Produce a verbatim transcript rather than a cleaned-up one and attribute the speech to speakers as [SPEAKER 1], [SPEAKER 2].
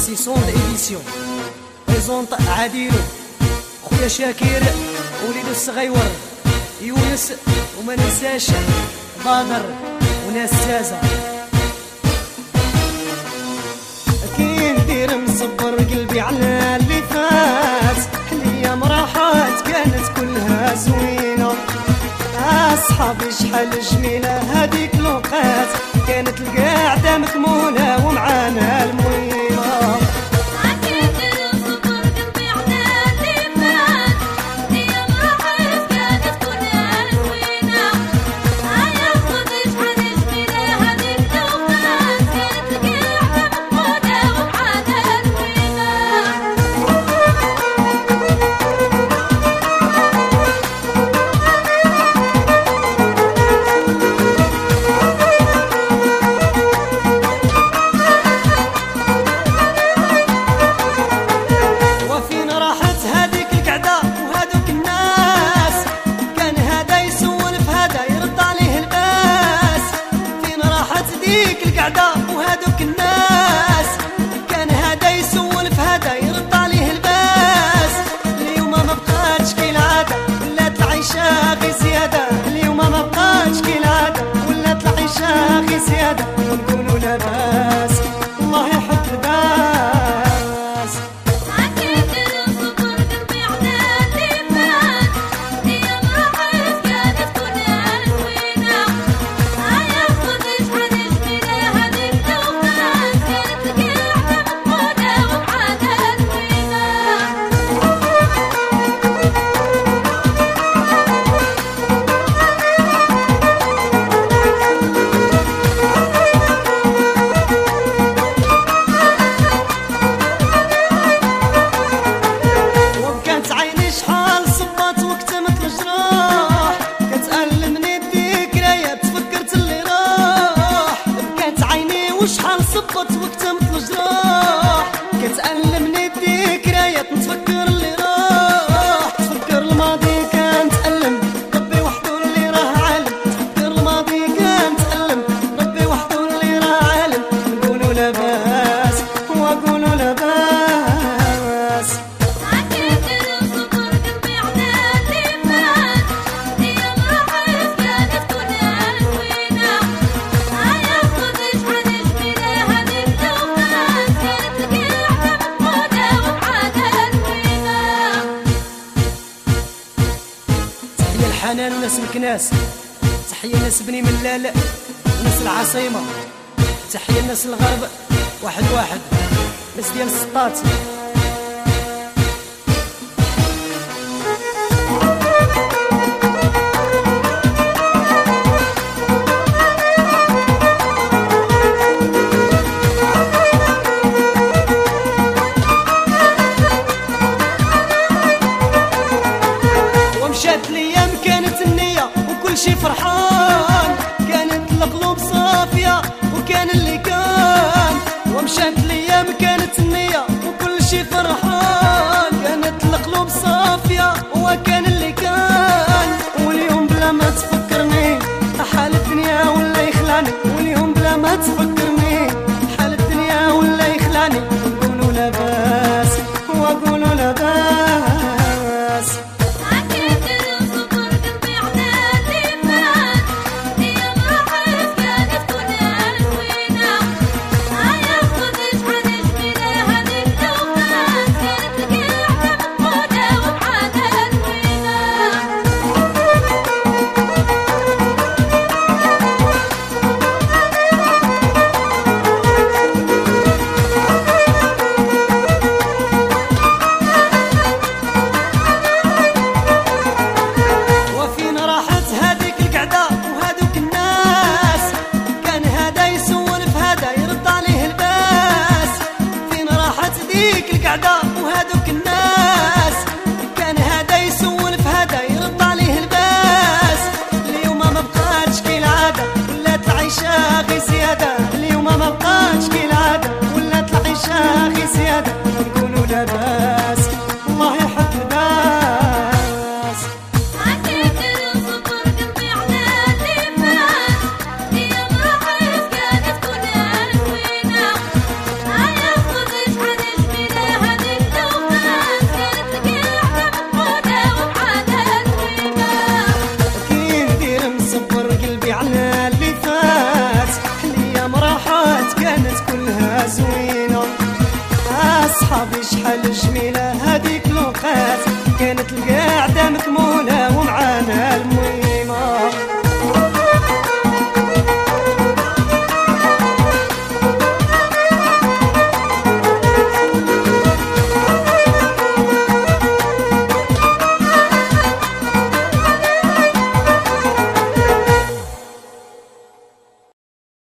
[SPEAKER 1] سيسون ايديسيون بريزونط عادل خويا شاكر وليد الصغيور يونس وما ننساش بدر وناس سازا. كي ندير مصبر قلبي على اللي فات، الايام راحت كانت كلها زوينه، اصحابي شحال جميله هذيك الوقات، كانت القعده مكمونه ومعانا الموينه. وهادوك الناس كان هذا يسولف هذا يرد عليه الباس، اليوم ما بقاتش كي العاده ولات العيشه غي زياده، اليوم ما بقاتش كي العاده ولات العيشه غي زياده، ونقولوا لاباس الله يحب الباس. وشحال صبت وكتمت الجراح، كتألمني الذكريات نتفكر اللي راح، تفكر الماضي كان تألم ربي وحده اللي راه عالم، تفكر الماضي كان تألم ربي وحده اللي راه عالم، نقولوا لاباس وقولوا لاباس. حنان وناس مكناس، تحية ناس بني ملال وناس العاصمة، تحية ناس الغرب واحد واحد، ناس ديال السطات. ومشات الايام كانت النية وكل شي فرحان، كانت القلوب صافية وكان اللي كان، ومشات الايام كانت النية وكل شي فرحان، كانت القلوب صافية وكان اللي كان، واليوم بلا ما تفكرني حال الدنيا ولا يخلاني، واليوم بلا ما تفكرني حال الدنيا ولا يخلاني، نقولوا لاباس وقولوا لاباس. وهادوك الناس كان هذا يسولف هذا يرد عليه الباس، اليوم ما بقاتش كي العاده ولات العيشه غي زياده، اليوم ما بقاتش كي العاده ولات العيشه غي زياده، نقولوا لاباس الله يحب الباس.
[SPEAKER 2] كانت كلها زوينه، هيا خذ
[SPEAKER 1] الجميلة هذيك لوقات كانت القاعدة مكمونة ومعانا